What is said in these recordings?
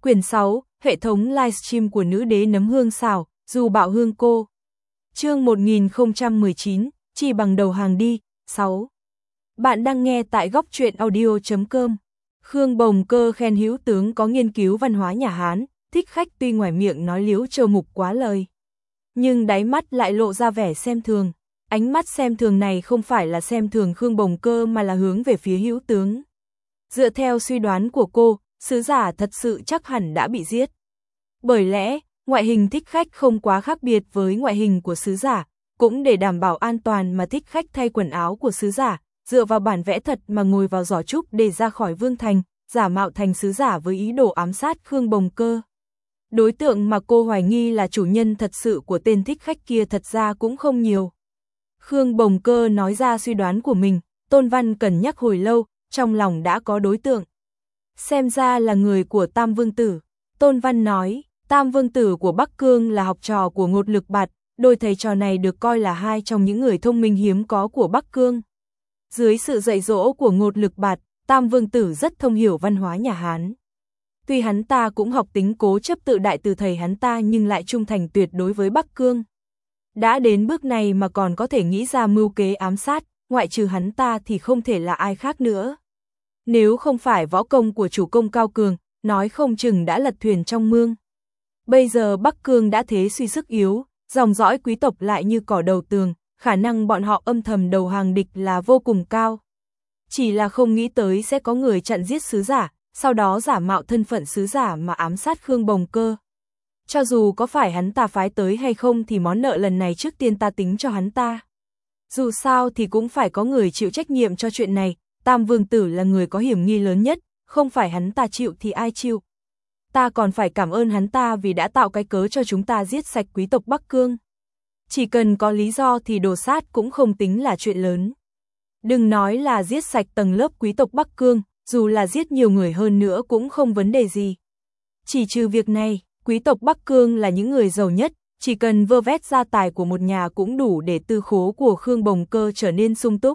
Quyển 6, hệ thống livestream của nữ đế nấm hương xào, dù bạo hương cô. Chương 1019, chỉ bằng đầu hàng đi, 6. Bạn đang nghe tại góc truyện audio.com. Khương Bồng Cơ khen hữu tướng có nghiên cứu văn hóa nhà Hán, thích khách tuy ngoài miệng nói liếu trầu mục quá lời. Nhưng đáy mắt lại lộ ra vẻ xem thường. Ánh mắt xem thường này không phải là xem thường Khương Bồng Cơ mà là hướng về phía hữu tướng. Dựa theo suy đoán của cô, sứ giả thật sự chắc hẳn đã bị giết. Bởi lẽ, ngoại hình thích khách không quá khác biệt với ngoại hình của sứ giả, cũng để đảm bảo an toàn mà thích khách thay quần áo của sứ giả, dựa vào bản vẽ thật mà ngồi vào giỏ trúc để ra khỏi vương thành, giả mạo thành sứ giả với ý đồ ám sát Khương Bồng Cơ. Đối tượng mà cô hoài nghi là chủ nhân thật sự của tên thích khách kia thật ra cũng không nhiều. Khương Bồng Cơ nói ra suy đoán của mình, Tôn Văn cân nhắc hồi lâu, trong lòng đã có đối tượng. Xem ra là người của Tam Vương Tử. Tôn Văn nói, Tam Vương Tử của Bắc Cương là học trò của Ngột Lực Bạt, đôi thầy trò này được coi là hai trong những người thông minh hiếm có của Bắc Cương. Dưới sự dạy dỗ của Ngột Lực Bạt, Tam Vương Tử rất thông hiểu văn hóa nhà Hán. Tuy hắn ta cũng học tính cố chấp tự đại từ thầy hắn ta nhưng lại trung thành tuyệt đối với Bắc Cương. Đã đến bước này mà còn có thể nghĩ ra mưu kế ám sát, ngoại trừ hắn ta thì không thể là ai khác nữa. Nếu không phải võ công của chủ công cao cường, nói không chừng đã lật thuyền trong mương. Bây giờ Bắc Cương đã thế suy sức yếu, dòng dõi quý tộc lại như cỏ đầu tường, khả năng bọn họ âm thầm đầu hàng địch là vô cùng cao. Chỉ là không nghĩ tới sẽ có người chặn giết sứ giả, sau đó giả mạo thân phận sứ giả mà ám sát Khương Bồng Cơ. Cho dù có phải hắn ta phái tới hay không thì món nợ lần này trước tiên ta tính cho hắn ta. Dù sao thì cũng phải có người chịu trách nhiệm cho chuyện này, Tam Vương Tử là người có hiểm nghi lớn nhất, không phải hắn ta chịu thì ai chịu. Ta còn phải cảm ơn hắn ta vì đã tạo cái cớ cho chúng ta giết sạch quý tộc Bắc Cương. Chỉ cần có lý do thì đồ sát cũng không tính là chuyện lớn. Đừng nói là giết sạch tầng lớp quý tộc Bắc Cương, dù là giết nhiều người hơn nữa cũng không vấn đề gì. Chỉ trừ việc này, quý tộc Bắc Cương là những người giàu nhất, chỉ cần vơ vét gia tài của một nhà cũng đủ để tư khố của Khương Bồng Cơ trở nên sung túc.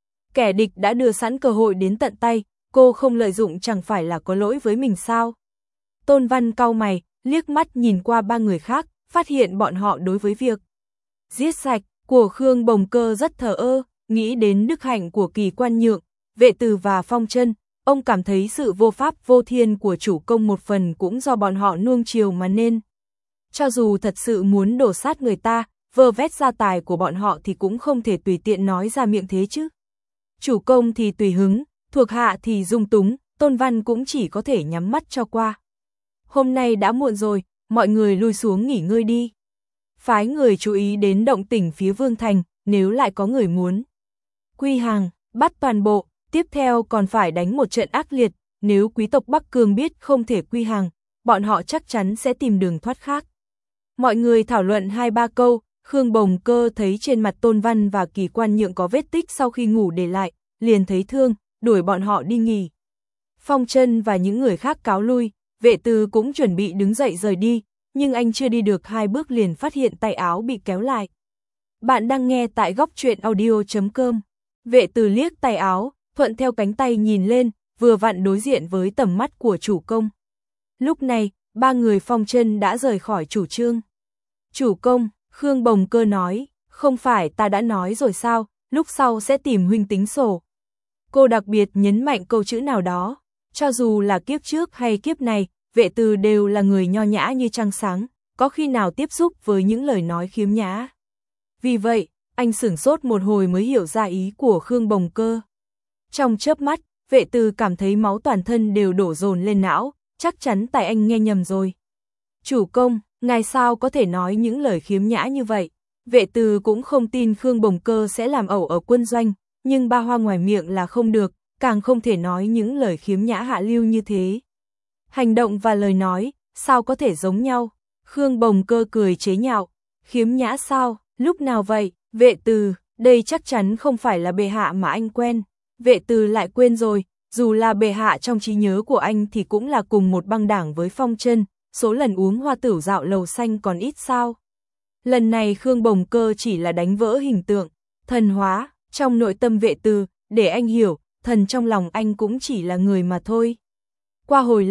Kẻ địch đã đưa sẵn cơ hội đến tận tay, cô không lợi dụng chẳng phải là có lỗi với mình sao? Tôn Văn cau mày, liếc mắt nhìn qua ba người khác, phát hiện bọn họ đối với việc giết sạch của Khương Bồng Cơ rất thờ ơ, nghĩ đến đức hạnh của Kỳ Quan Nhượng, Vệ Từ và Phong Chân, ông cảm thấy sự vô pháp vô thiên của chủ công một phần cũng do bọn họ nuông chiều mà nên. Cho dù thật sự muốn đổ sát người ta, vơ vét gia tài của bọn họ thì cũng không thể tùy tiện nói ra miệng thế chứ. Chủ công thì tùy hứng, thuộc hạ thì dung túng, Tôn Văn cũng chỉ có thể nhắm mắt cho qua. Hôm nay đã muộn rồi, mọi người lui xuống nghỉ ngơi đi. Phái người chú ý đến động tĩnh phía Vương Thành, nếu lại có người muốn quy hàng, bắt toàn bộ, tiếp theo còn phải đánh một trận ác liệt, nếu quý tộc Bắc Cương biết không thể quy hàng, bọn họ chắc chắn sẽ tìm đường thoát khác. Mọi người thảo luận 2-3 câu, Khương Bồng Cơ thấy trên mặt Tôn Văn và Kỳ Quan Nhượng có vết tích sau khi ngủ để lại, liền thấy thương, đuổi bọn họ đi nghỉ. Phong Chân và những người khác cáo lui, Vệ Từ cũng chuẩn bị đứng dậy rời đi, nhưng anh chưa đi được 2 bước liền phát hiện tay áo bị kéo lại. Bạn đang nghe tại góc truyện audio.com. Vệ Từ liếc tay áo, thuận theo cánh tay nhìn lên, vừa vặn đối diện với tầm mắt của chủ công. Lúc này, ba người Phong Chân đã rời khỏi chủ trương. Chủ công, Khương Bồng Cơ nói, không phải ta đã nói rồi sao, lúc sau sẽ tìm huynh tính sổ. Cô đặc biệt nhấn mạnh câu chữ nào đó, cho dù là kiếp trước hay kiếp này, Vệ Từ đều là người nho nhã như trăng sáng, có khi nào tiếp xúc với những lời nói khiếm nhã. Vì vậy, anh sửng sốt một hồi mới hiểu ra ý của Khương Bồng Cơ. Trong chớp mắt, Vệ Từ cảm thấy máu toàn thân đều đổ dồn lên não, chắc chắn tại anh nghe nhầm rồi. Chủ công, ngài sao có thể nói những lời khiếm nhã như vậy? Vệ Từ cũng không tin Khương Bồng Cơ sẽ làm ẩu ở quân doanh, nhưng ba hoa ngoài miệng là không được, càng không thể nói những lời khiếm nhã hạ lưu như thế. Hành động và lời nói, sao có thể giống nhau? Khương Bồng Cơ cười chế nhạo, khiếm nhã sao, lúc nào vậy? Vệ Từ, đây chắc chắn không phải là bệ hạ mà anh quen. Vệ Từ lại quên rồi, dù là bệ hạ trong trí nhớ của anh thì cũng là cùng một băng đảng với Phong Chân, số lần uống hoa tửu dạo lầu xanh còn ít sao. Lần này Khương Bồng Cơ chỉ là đánh vỡ hình tượng, thần hóa, trong nội tâm Vệ Từ, để anh hiểu, thần trong lòng anh cũng chỉ là người mà thôi. Qua hồi lâu,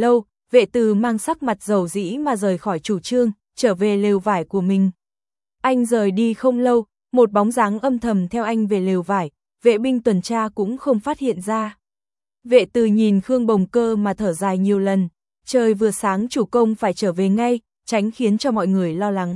Vệ Từ mang sắc mặt dầu dĩ mà rời khỏi chủ trương, trở về lều vải của mình. Anh rời đi không lâu, một bóng dáng âm thầm theo anh về lều vải, vệ binh tuần tra cũng không phát hiện ra. Vệ Từ nhìn Khương Bồng Cơ mà thở dài nhiều lần, trời vừa sáng chủ công phải trở về ngay, tránh khiến cho mọi người lo lắng.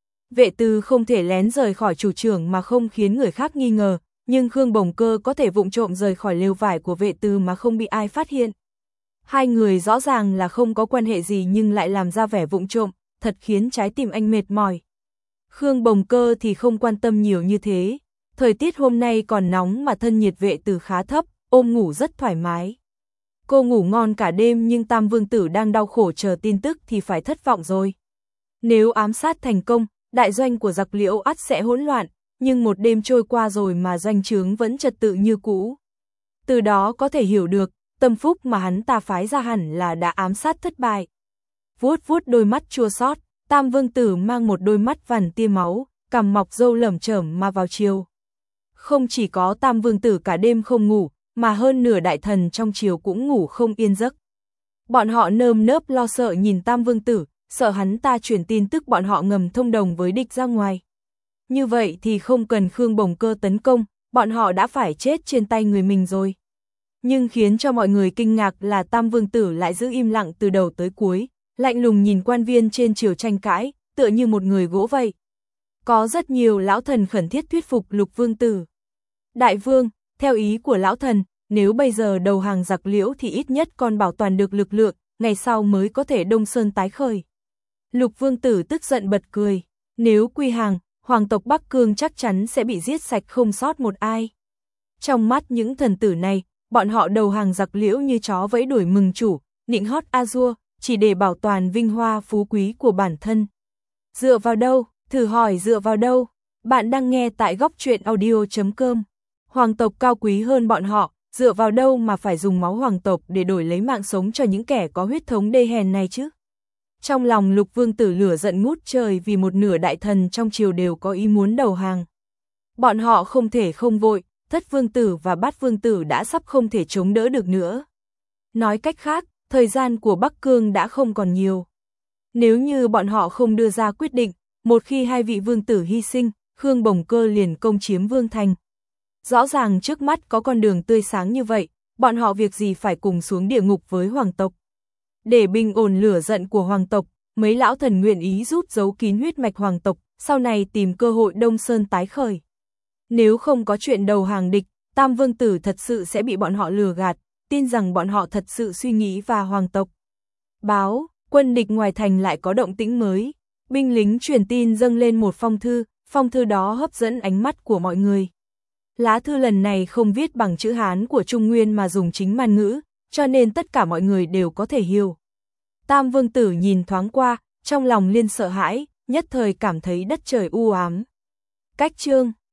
Vệ Từ không thể lén rời khỏi chủ trưởng mà không khiến người khác nghi ngờ, nhưng Khương Bồng Cơ có thể vụng trộm rời khỏi lều vải của Vệ Từ mà không bị ai phát hiện. Hai người rõ ràng là không có quan hệ gì nhưng lại làm ra vẻ vụng trộm, thật khiến trái tim anh mệt mỏi. Khương Bồng Cơ thì không quan tâm nhiều như thế, thời tiết hôm nay còn nóng mà thân nhiệt Vệ Từ khá thấp, ôm ngủ rất thoải mái. Cô ngủ ngon cả đêm nhưng Tam Vương Tử đang đau khổ chờ tin tức thì phải thất vọng rồi. Nếu ám sát thành công, đại doanh của giặc Liễu ắt sẽ hỗn loạn, nhưng một đêm trôi qua rồi mà doanh trướng vẫn trật tự như cũ. Từ đó có thể hiểu được, tâm phúc mà hắn ta phái ra hẳn là đã ám sát thất bại. Vuốt vuốt đôi mắt chua xót, Tam Vương Tử mang một đôi mắt vằn tia máu, cằm mọc râu lởm chởm mà vào chiều. Không chỉ có Tam Vương Tử cả đêm không ngủ, mà hơn nửa đại thần trong triều cũng ngủ không yên giấc. Bọn họ nơm nớp lo sợ nhìn Tam Vương Tử, sợ hắn ta truyền tin tức bọn họ ngầm thông đồng với địch ra ngoài. Như vậy thì không cần Khương Bồng Cơ tấn công, bọn họ đã phải chết trên tay người mình rồi. Nhưng khiến cho mọi người kinh ngạc là Tam Vương Tử lại giữ im lặng từ đầu tới cuối, lạnh lùng nhìn quan viên trên triều tranh cãi, tựa như một người gỗ vậy. Có rất nhiều lão thần khẩn thiết thuyết phục Lục Vương Tử. Đại vương, theo ý của lão thần, nếu bây giờ đầu hàng giặc Liễu thì ít nhất còn bảo toàn được lực lượng, ngày sau mới có thể Đông Sơn tái khởi. Lục Vương Tử tức giận bật cười, nếu quy hàng, hoàng tộc Bắc Cương chắc chắn sẽ bị giết sạch không sót một ai. Trong mắt những thần tử này, bọn họ đầu hàng giặc Liễu như chó vẫy đuổi mừng chủ, nịnh hót A-dua, chỉ để bảo toàn vinh hoa phú quý của bản thân. Dựa vào đâu? Thử hỏi dựa vào đâu? Bạn đang nghe tại Góc Truyện Audio.com. Hoàng tộc cao quý hơn bọn họ, dựa vào đâu mà phải dùng máu hoàng tộc để đổi lấy mạng sống cho những kẻ có huyết thống đê hèn này chứ? Trong lòng Lục Vương Tử lửa giận ngút trời vì một nửa đại thần trong triều đều có ý muốn đầu hàng. Bọn họ không thể không vội, Thất Vương Tử và Bát Vương Tử đã sắp không thể chống đỡ được nữa. Nói cách khác, thời gian của Bắc Cương đã không còn nhiều. Nếu như bọn họ không đưa ra quyết định, một khi hai vị vương tử hy sinh, Khương Bồng Cơ liền công chiếm vương thành. Rõ ràng trước mắt có con đường tươi sáng như vậy, bọn họ việc gì phải cùng xuống địa ngục với hoàng tộc. Để bình ổn lửa giận của hoàng tộc, mấy lão thần nguyện ý giúp giấu kín huyết mạch hoàng tộc, sau này tìm cơ hội Đông Sơn tái khởi. Nếu không có chuyện đầu hàng địch, Tam Vương Tử thật sự sẽ bị bọn họ lừa gạt, tin rằng bọn họ thật sự suy nghĩ và hoàng tộc. Báo, quân địch ngoài thành lại có động tĩnh mới. Binh lính truyền tin dâng lên một phong thư đó hấp dẫn ánh mắt của mọi người. Lá thư lần này không viết bằng chữ Hán của Trung Nguyên mà dùng chính Man ngữ, cho nên tất cả mọi người đều có thể hiểu. Tam Vương Tử nhìn thoáng qua, trong lòng liên sợ hãi, nhất thời cảm thấy đất trời u ám. Cách chương